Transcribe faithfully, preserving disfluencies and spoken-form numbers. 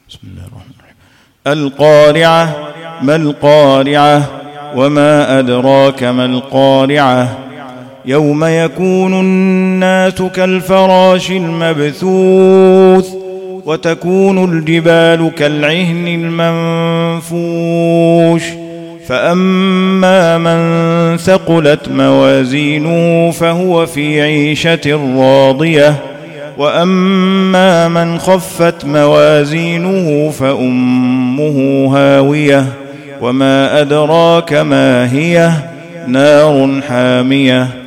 بسم الله الرحمن الرحيم. القارعة. ما القارعة؟ وما أدراك ما القارعة؟ يوم يكون الناس كالفراش المبثوث وتكون الجبال كالعهن المنفوش فأما من ثقلت موازينه فهو في عيشة راضية وأما من خفت موازينه فأمه هاوية وما أدراك ما هي نار حامية